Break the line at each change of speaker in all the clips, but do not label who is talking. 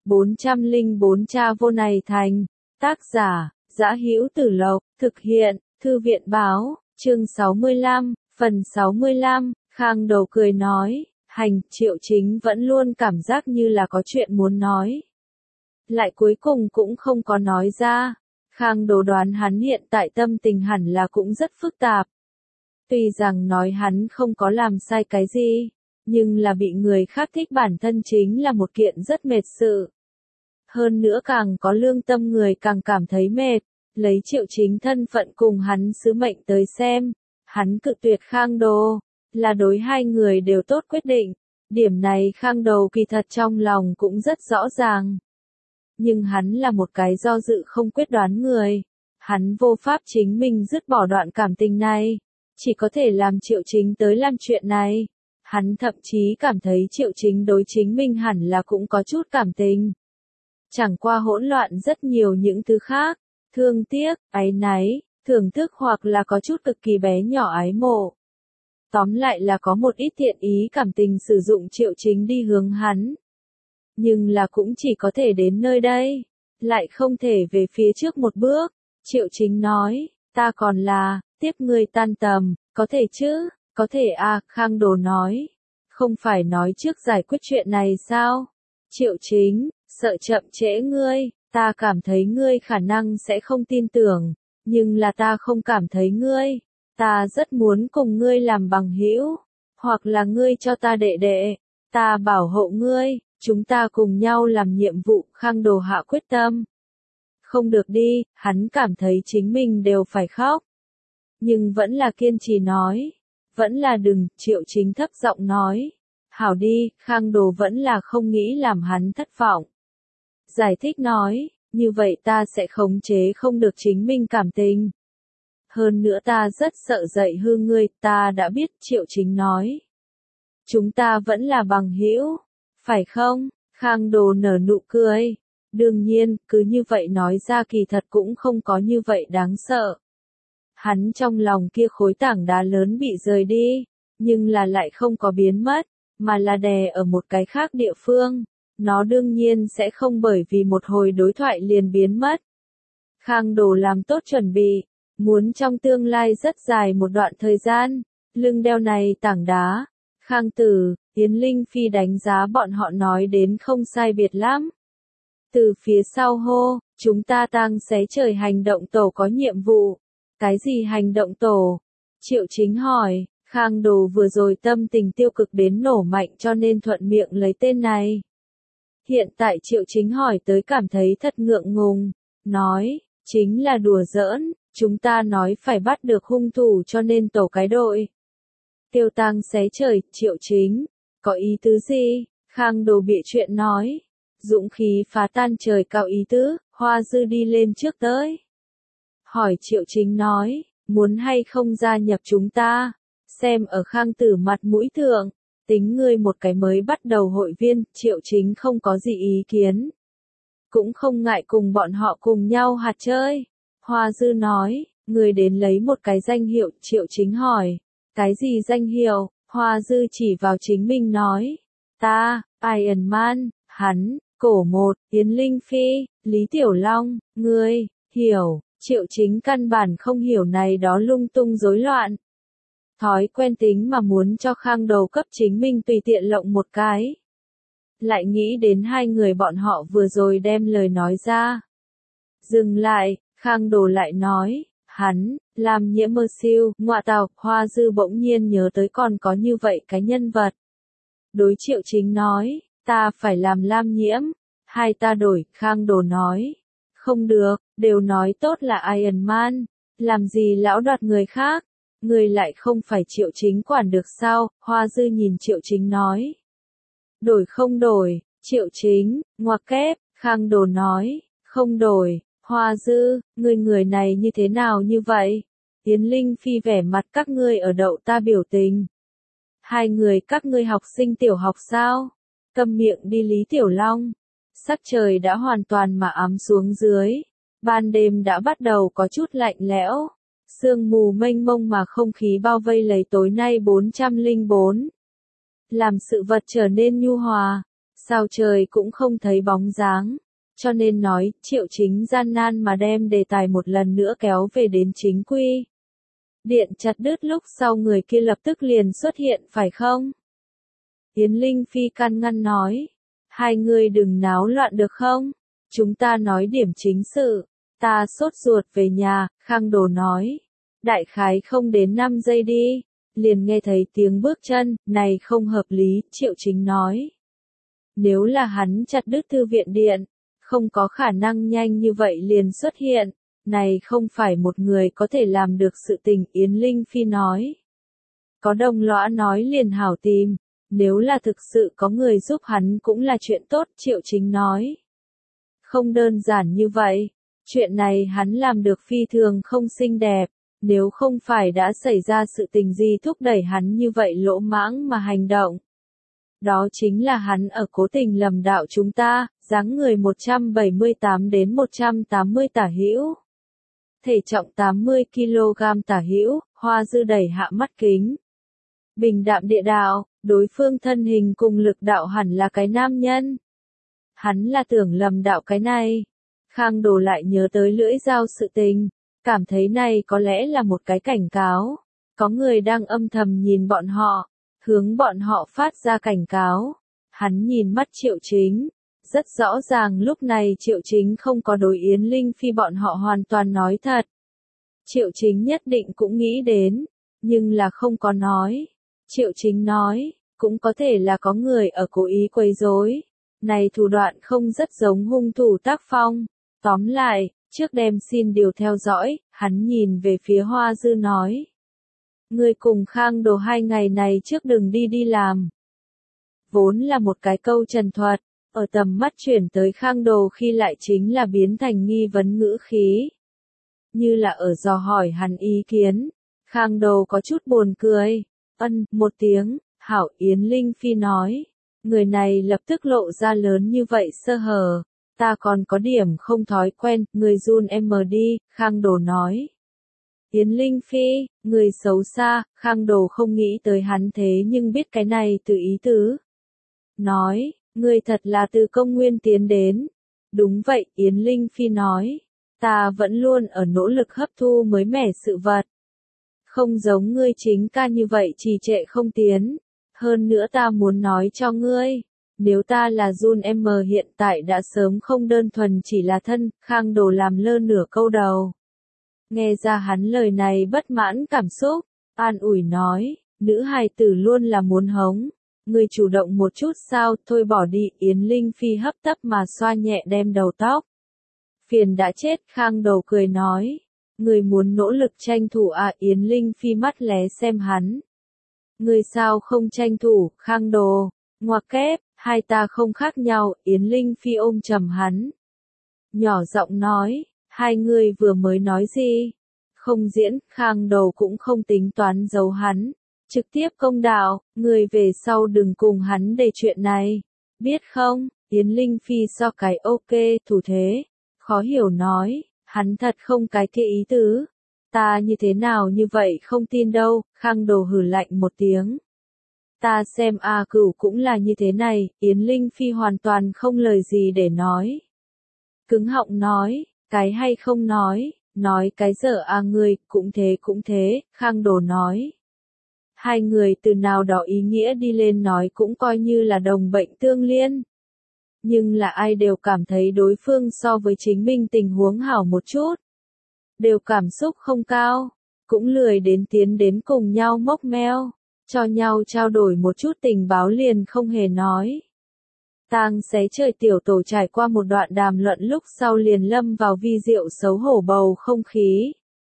404 Cha vô này thành. Tác giả, Dã Hữu Tử Lộc, thực hiện, Thư viện báo, chương 65, phần 65, Khang Đầu cười nói, Triệu Chính vẫn luôn cảm giác như là có chuyện muốn nói. Lại cuối cùng cũng không có nói ra. Khang Đồ đoán hắn hiện tại tâm tình hẳn là cũng rất phức tạp. Tuy rằng nói hắn không có làm sai cái gì, nhưng là bị người khác thích bản thân chính là một kiện rất mệt sự. Hơn nữa càng có lương tâm người càng cảm thấy mệt, lấy Triệu Chính thân phận cùng hắn sứ mệnh tới xem, hắn cự tuyệt Khang Đồ, là đối hai người đều tốt quyết định, điểm này Khang Đồ kỳ thật trong lòng cũng rất rõ ràng. Nhưng hắn là một cái do dự không quyết đoán người, hắn vô pháp chính mình dứt bỏ đoạn cảm tình này, chỉ có thể làm Triệu Chính tới làm chuyện này. Hắn thậm chí cảm thấy Triệu Chính đối chính mình hẳn là cũng có chút cảm tình. Chẳng qua hỗn loạn rất nhiều những thứ khác, thương tiếc, áy náy, thưởng thức hoặc là có chút cực kỳ bé nhỏ ái mộ. Tóm lại là có một ít thiện ý cảm tình sử dụng Triệu Chính đi hướng hắn. Nhưng là cũng chỉ có thể đến nơi đây, lại không thể về phía trước một bước. Triệu Chính nói, ta còn là, tiếp ngươi tan tầm, có thể chứ, có thể à, Khang Đồ nói. Không phải nói trước giải quyết chuyện này sao? Triệu Chính, sợ chậm trễ ngươi, ta cảm thấy ngươi khả năng sẽ không tin tưởng, nhưng là ta không cảm thấy ngươi, ta rất muốn cùng ngươi làm bằng hữu, hoặc là ngươi cho ta đệ đệ, ta bảo hộ ngươi, chúng ta cùng nhau làm nhiệm vụ. Khang Đồ hạ quyết tâm. Không được đi, hắn cảm thấy chính mình đều phải khóc. Nhưng vẫn là kiên trì nói, vẫn là đừng. Triệu Chính thấp giọng nói, hảo đi. Khang Đồ vẫn là không nghĩ làm hắn thất vọng. Giải thích nói, như vậy ta sẽ khống chế không được chính mình cảm tình. Hơn nữa ta rất sợ dạy hư ngươi, ta đã biết. Triệu Chính nói, chúng ta vẫn là bằng hữu, phải không? Khang Đồ nở nụ cười. Đương nhiên, cứ như vậy nói ra kỳ thật cũng không có như vậy đáng sợ. Hắn trong lòng kia khối tảng đá lớn bị rời đi, nhưng là lại không có biến mất, mà là đè ở một cái khác địa phương. Nó đương nhiên sẽ không bởi vì một hồi đối thoại liền biến mất. Khang Đồ làm tốt chuẩn bị, muốn trong tương lai rất dài một đoạn thời gian, lưng đeo này tảng đá. Khang Tử, Yến Linh Phi đánh giá bọn họ nói đến không sai biệt lắm. Từ phía sau hô, chúng ta tang xé trời hành động tổ có nhiệm vụ. Cái gì hành động tổ? Triệu Chính hỏi. Khang Đồ vừa rồi tâm tình tiêu cực đến nổ mạnh cho nên thuận miệng lấy tên này. Hiện tại Triệu Chính hỏi tới cảm thấy thật ngượng ngùng, nói, chính là đùa giỡn, chúng ta nói phải bắt được hung thủ cho nên tổ cái đội. Tiêu tang xé trời. Triệu Chính, có ý tứ gì? Khang Đồ bịa chuyện nói, dũng khí phá tan trời cao ý tứ. Hoa Dư đi lên trước tới. Hỏi Triệu Chính nói, muốn hay không gia nhập chúng ta? Xem ở Khang Tử mặt mũi thượng, tính ngươi một cái mới bắt đầu hội viên. Triệu Chính không có gì ý kiến, cũng không ngại cùng bọn họ cùng nhau hạt chơi. Hoa Dư nói, người đến lấy một cái danh hiệu. Triệu Chính hỏi, cái gì danh hiệu? Hoa Dư chỉ vào chính mình nói, ta, Iron Man. Hắn, Cổ Một, Yến Linh Phi, Lý Tiểu Long. Ngươi, hiểu? Triệu Chính căn bản không hiểu này đó lung tung rối loạn. Thói quen tính mà muốn cho Khang Đồ cấp chính mình tùy tiện lộng một cái. Lại nghĩ đến hai người bọn họ vừa rồi đem lời nói ra. Dừng lại, Khang Đồ lại nói, hắn, làm Nhiễm Mơ Siêu. Ngoạ tào. Hoa Dư bỗng nhiên nhớ tới còn có như vậy cái nhân vật. Đối Triệu Chính nói, ta phải làm Lam Nhiễm. Hai ta đổi. Khang Đồ nói, không được, đều nói tốt là Iron Man, làm gì lão đoạt người khác, người lại không phải Triệu Chính quản được sao? Hoa Dư nhìn Triệu Chính nói, đổi không đổi? Triệu Chính, ngoặc kép. Khang Đồ nói, không đổi. Hoa Dư, người này như thế nào như vậy? Yến Linh Phi vẻ mặt các ngươi ở đậu ta biểu tình. Hai người các ngươi học sinh tiểu học sao? Câm miệng đi. Lý Tiểu Long. Sắc trời đã hoàn toàn mà ám xuống dưới. Ban đêm đã bắt đầu có chút lạnh lẽo. Sương mù mênh mông mà không khí bao vây lấy tối nay 404. Làm sự vật trở nên nhu hòa. sao trời cũng không thấy bóng dáng. Cho nên nói, Triệu Chính gian nan mà đem đề tài một lần nữa kéo về đến chính quy. Điện chặt đứt lúc sau người kia lập tức liền xuất hiện phải không? Yến Linh Phi can ngăn nói. Hai người đừng náo loạn được không? Chúng ta nói điểm chính sự. Ta sốt ruột về nhà, Khang Đồ nói. Đại khái không đến 5 giây đi. Liền nghe thấy tiếng bước chân, này không hợp lý, Triệu Chính nói. Nếu là hắn chặt đứt thư viện điện, không có khả năng nhanh như vậy liền xuất hiện. Này không phải một người có thể làm được sự tình, Yến Linh Phi nói. Có đồng lõa nói liền hảo tìm. Nếu là thực sự có người giúp hắn cũng là chuyện tốt, Triệu Chính nói. Không đơn giản như vậy. Chuyện này hắn làm được phi thường không xinh đẹp. Nếu không phải đã xảy ra sự tình gì thúc đẩy hắn như vậy lỗ mãng mà hành động. Đó chính là hắn ở cố tình lầm đạo chúng ta, dáng người 178 đến 180 tả hữu. Thể trọng 80 kg tả hữu, hoa dư đẩy hạ mắt kính. Bình đạm địa đạo, đối phương thân hình cùng lực đạo hẳn là cái nam nhân. Hắn là tưởng lầm đạo cái này. Khang Đồ lại nhớ tới lưỡi dao sự tình, cảm thấy này có lẽ là một cái cảnh cáo. Có người đang âm thầm nhìn bọn họ, hướng bọn họ phát ra cảnh cáo. Hắn nhìn mắt Triệu Chính. Rất rõ ràng lúc này Triệu Chính không có đối Yến Linh Phi bọn họ hoàn toàn nói thật. Triệu Chính nhất định cũng nghĩ đến, nhưng là không có nói. Triệu Chính nói, cũng có thể là có người ở cố ý quấy rối. Này thủ đoạn không rất giống hung thủ tác phong. Tóm lại, trước đem xin điều theo dõi, hắn nhìn về phía Hoa Dư nói. Người cùng Khang Đồ 2 ngày này trước đừng đi làm. Vốn là một cái câu trần thuật, ở tầm mắt chuyển tới Khang Đồ khi lại chính là biến thành nghi vấn ngữ khí. Như là ở dò hỏi hắn ý kiến. Khang Đồ có chút buồn cười. Một tiếng, hảo Yến Linh Phi nói. Người này lập tức lộ ra lớn như vậy sơ hở. Ta còn có điểm không thói quen, người run em mờ đi, Khang Đồ nói. Yến Linh Phi, người xấu xa, Khang Đồ không nghĩ tới hắn thế nhưng biết cái này từ ý tứ. Nói, người thật là từ công nguyên tiến đến. Đúng vậy, Yến Linh Phi nói. Ta vẫn luôn ở nỗ lực hấp thu mới mẻ sự vật. Không giống ngươi chính ca như vậy trì trệ không tiến. Hơn nữa ta muốn nói cho ngươi. Nếu ta là Jun M hiện tại đã sớm không đơn thuần chỉ là thân, Khang Đồ làm lơ nửa câu đầu. Nghe ra hắn lời này bất mãn cảm xúc, an ủi nói, nữ hài tử luôn là muốn hống. Người chủ động một chút sao, thôi bỏ đi, Yến Linh Phi hấp tấp mà xoa nhẹ đem đầu tóc. Phiền đã chết, Khang Đồ cười nói. Người muốn nỗ lực tranh thủ à, Yến Linh Phi mắt lé xem hắn. Người sao không tranh thủ, Khang Đồ, ngoặc kép, hai ta không khác nhau, Yến Linh Phi ôm chầm hắn. Nhỏ giọng nói, hai người vừa mới nói gì? Không diễn, Khang Đồ cũng không tính toán giấu hắn. Trực tiếp công đạo, người về sau đừng cùng hắn để chuyện này. Biết không, Yến Linh Phi so cái ok, thủ thế. Khó hiểu nói, hắn thật không cái kia ý tứ. Ta như thế nào như vậy không tin đâu, Khang Đồ hừ lạnh một tiếng. Ta xem A Cửu cũng là như thế này, Yến Linh Phi hoàn toàn không lời gì để nói. Cứng họng nói, cái hay không nói cái dở à người, cũng thế, Khang Đồ nói. Hai người từ nào đó ý nghĩa đi lên nói cũng coi như là đồng bệnh tương liên. Nhưng là ai đều cảm thấy đối phương so với chính mình tình huống hảo một chút. Đều cảm xúc không cao, cũng lười đến tiến đến cùng nhau mốc meo, cho nhau trao đổi một chút tình báo liền không hề nói. Tang xé trời tiểu tổ trải qua một đoạn đàm luận lúc sau liền lâm vào vi diệu xấu hổ bầu không khí.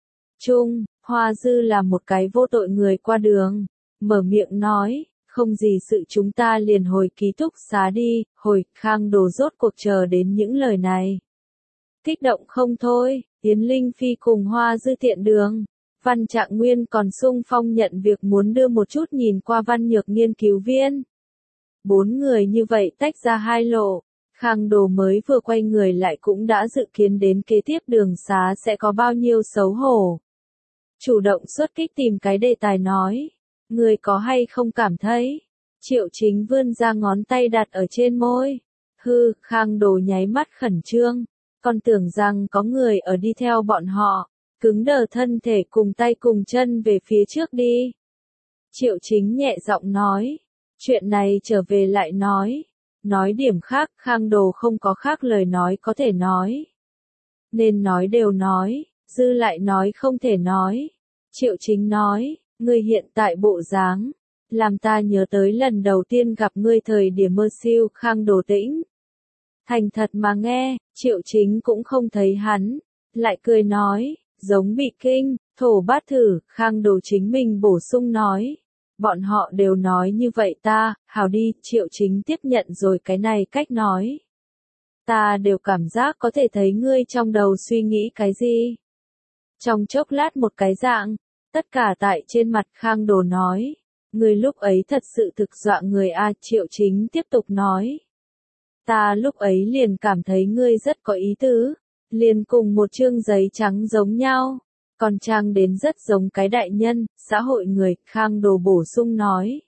Hoa Dư là một cái vô tội người qua đường, mở miệng nói, không gì sự chúng ta liền hồi ký túc xá đi, Khang Đồ rốt cuộc chờ đến những lời này. Kích động không thôi, Yến Linh Phi cùng Hoa Dư tiện đường. Văn Trạng Nguyên còn xung phong nhận việc muốn đưa một chút nhìn qua Văn Nhược nghiên cứu viên. 4 người như vậy tách ra hai lộ, Khang Đồ mới vừa quay người lại cũng đã dự kiến đến kế tiếp đường xá sẽ có bao nhiêu xấu hổ. Chủ động xuất kích tìm cái đề tài nói, người có hay không cảm thấy, Triệu Chính vươn ra ngón tay đặt ở trên môi. Khang Đồ nháy mắt khẩn trương, còn tưởng rằng có người ở đi theo bọn họ, cứng đờ thân thể cùng tay cùng chân về phía trước đi. Triệu Chính nhẹ giọng nói, chuyện này trở về lại nói điểm khác, Khang Đồ không có khác lời nói có thể nói. Nên nói đều nói, dư lại nói không thể nói. Triệu Chính nói, ngươi hiện tại bộ dáng, làm ta nhớ tới lần đầu tiên gặp ngươi thời điểm mơ siêu. Khang Đồ tĩnh thành thật mà nghe, Triệu Chính cũng không thấy hắn, lại cười nói, giống bị kinh, thổ bát thử. Khang Đồ chính mình bổ sung nói, bọn họ đều nói như vậy ta, hào đi. Triệu Chính tiếp nhận rồi cái này cách nói. Ta đều cảm giác có thể thấy ngươi trong đầu suy nghĩ cái gì. Trong chốc lát một cái dạng, tất cả tại trên mặt. Khang Đồ nói, ngươi lúc ấy thật sự thực dọa người a. Triệu Chính tiếp tục nói, ta lúc ấy liền cảm thấy ngươi rất có ý tứ, liền cùng một chương giấy trắng giống nhau, còn trang đến rất giống cái đại nhân, xã hội người. Khang Đồ bổ sung nói,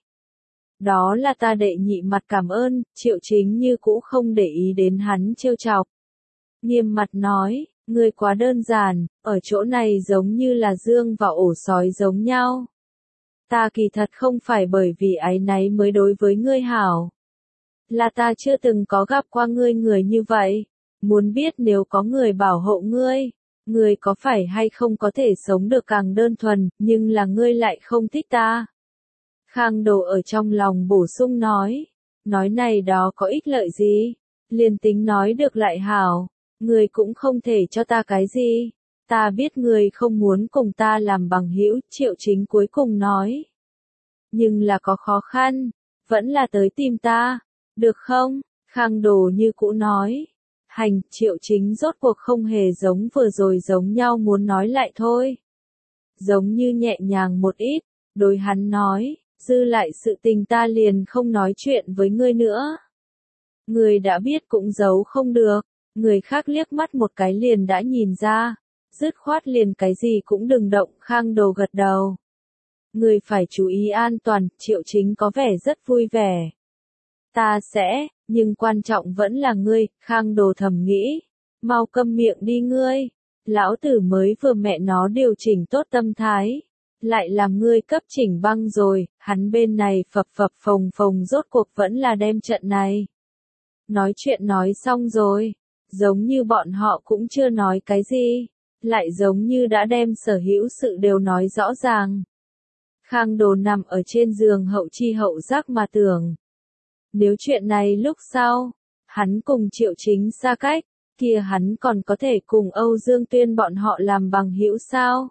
đó là ta đệ nhị mặt cảm ơn. Triệu Chính như cũ không để ý đến hắn trêu chọc, nghiêm mặt nói, ngươi quá đơn giản, ở chỗ này giống như là dương vào ổ sói giống nhau. Ta kỳ thật không phải bởi vì áy náy mới đối với ngươi hảo, là ta chưa từng có gặp qua ngươi người như vậy. Muốn biết nếu có người bảo hộ ngươi, ngươi có phải hay không có thể sống được càng đơn thuần, nhưng là ngươi lại không thích ta. Khang Đồ ở trong lòng bổ sung nói này đó có ích lợi gì, liền tính nói được lại hảo, ngươi cũng không thể cho ta cái gì. Ta biết ngươi không muốn cùng ta làm bằng hữu. Triệu Chính cuối cùng nói, nhưng là có khó khăn, vẫn là tới tìm ta, được không? Khang Đồ như cũ nói, hành. Triệu Chính rốt cuộc không hề giống vừa rồi giống nhau muốn nói lại thôi, giống như nhẹ nhàng một ít, đối hắn nói, dư lại sự tình ta liền không nói chuyện với ngươi nữa. Ngươi đã biết cũng giấu không được, người khác liếc mắt một cái liền đã nhìn ra, dứt khoát liền cái gì cũng đừng động. Khang Đồ gật đầu, ngươi phải chú ý an toàn. Triệu Chính có vẻ rất vui vẻ, ta sẽ, nhưng quan trọng vẫn là ngươi. Khang Đồ thầm nghĩ, mau câm miệng đi ngươi, lão tử mới vừa mẹ nó điều chỉnh tốt tâm thái, lại làm ngươi cấp chỉnh băng rồi. Hắn bên này phập phập phồng phồng rốt cuộc vẫn là đem trận này nói chuyện nói xong rồi, giống như bọn họ cũng chưa nói cái gì, lại giống như đã đem sở hữu sự đều nói rõ ràng. Khang Đồ nằm ở trên giường hậu chi hậu giác mà tưởng, nếu chuyện này lúc sau, hắn cùng Triệu Chính xa cách, kia hắn còn có thể cùng Âu Dương Tuyên bọn họ làm bằng hữu sao?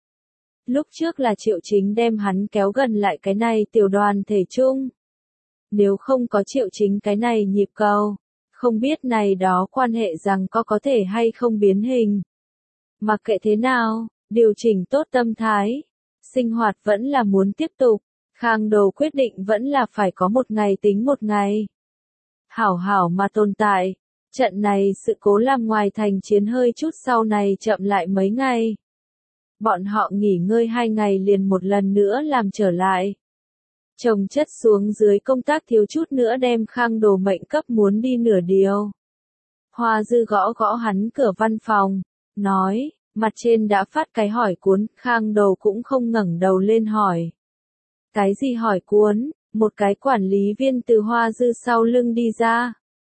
Lúc trước là Triệu Chính đem hắn kéo gần lại cái này tiểu đoàn thể chung. Nếu không có Triệu Chính cái này nhịp cầu, không biết này đó quan hệ rằng có thể hay không biến hình. Mặc kệ thế nào, điều chỉnh tốt tâm thái, sinh hoạt vẫn là muốn tiếp tục. Khang Đồ quyết định vẫn là phải có một ngày tính một ngày, hảo hảo mà tồn tại. Trận này sự cố làm ngoài thành chiến hơi chút sau này chậm lại mấy ngày. Bọn họ nghỉ ngơi 2 ngày liền một lần nữa làm trở lại. Chồng chất xuống dưới công tác thiếu chút nữa đem Khang Đồ mệnh cấp muốn đi nửa điều. Hoa Dư gõ gõ hắn cửa văn phòng, nói, mặt trên đã phát cái hỏi cuốn. Khang Đồ cũng không ngẩng đầu lên hỏi, cái gì hỏi cuốn? Một cái quản lý viên từ Hoa Dư sau lưng đi ra,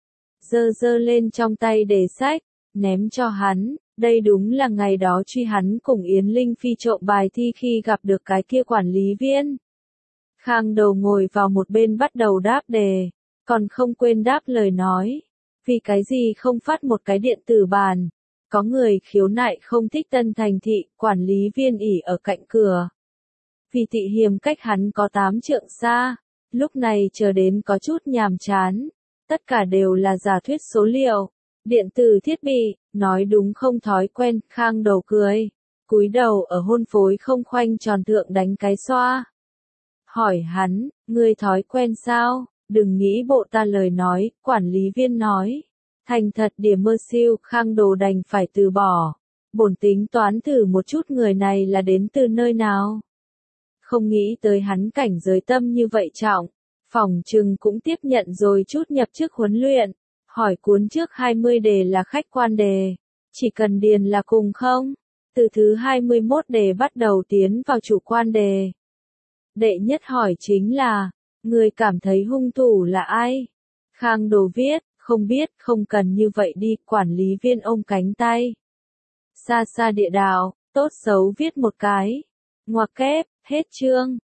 giơ lên trong tay đề sách, ném cho hắn. Đây đúng là ngày đó truy hắn cùng Yến Linh Phi trộm bài thi khi gặp được cái kia quản lý viên. Khang Đồ ngồi vào một bên bắt đầu đáp đề, còn không quên đáp lời nói, vì cái gì không phát một cái điện tử bàn. Có người khiếu nại không thích Tân Thành thị, quản lý viên ỉ ở cạnh cửa. Vì thị hiềm cách hắn có 8 trượng xa, lúc này chờ đến có chút nhàm chán. Tất cả đều là giả thuyết số liệu, điện tử thiết bị, nói đúng không thói quen. Khang Đồ cười, cúi đầu ở hôn phối không khoanh tròn thượng đánh cái xoa. Hỏi hắn, ngươi thói quen sao? Đừng nghĩ bộ ta lời nói. Quản lý viên nói, thành thật điểm mơ siêu. Khang Đồ đành phải từ bỏ, bổn tính toán thử một chút người này là đến từ nơi nào. Không nghĩ tới hắn cảnh giới tâm như vậy trọng, Phỏng chừng cũng tiếp nhận rồi chút nhập chức huấn luyện. Hỏi cuốn trước 20 đề là khách quan đề. Chỉ cần điền là cùng không? Từ thứ 21 đề bắt đầu tiến vào chủ quan đề. Đệ nhất hỏi chính là, người cảm thấy hung thủ là ai? Khang Đồ viết, không biết, không cần như vậy đi, quản lý viên ôm cánh tay. Xa xa địa đạo, tốt xấu viết một cái. Ngoặc kép, hết chương.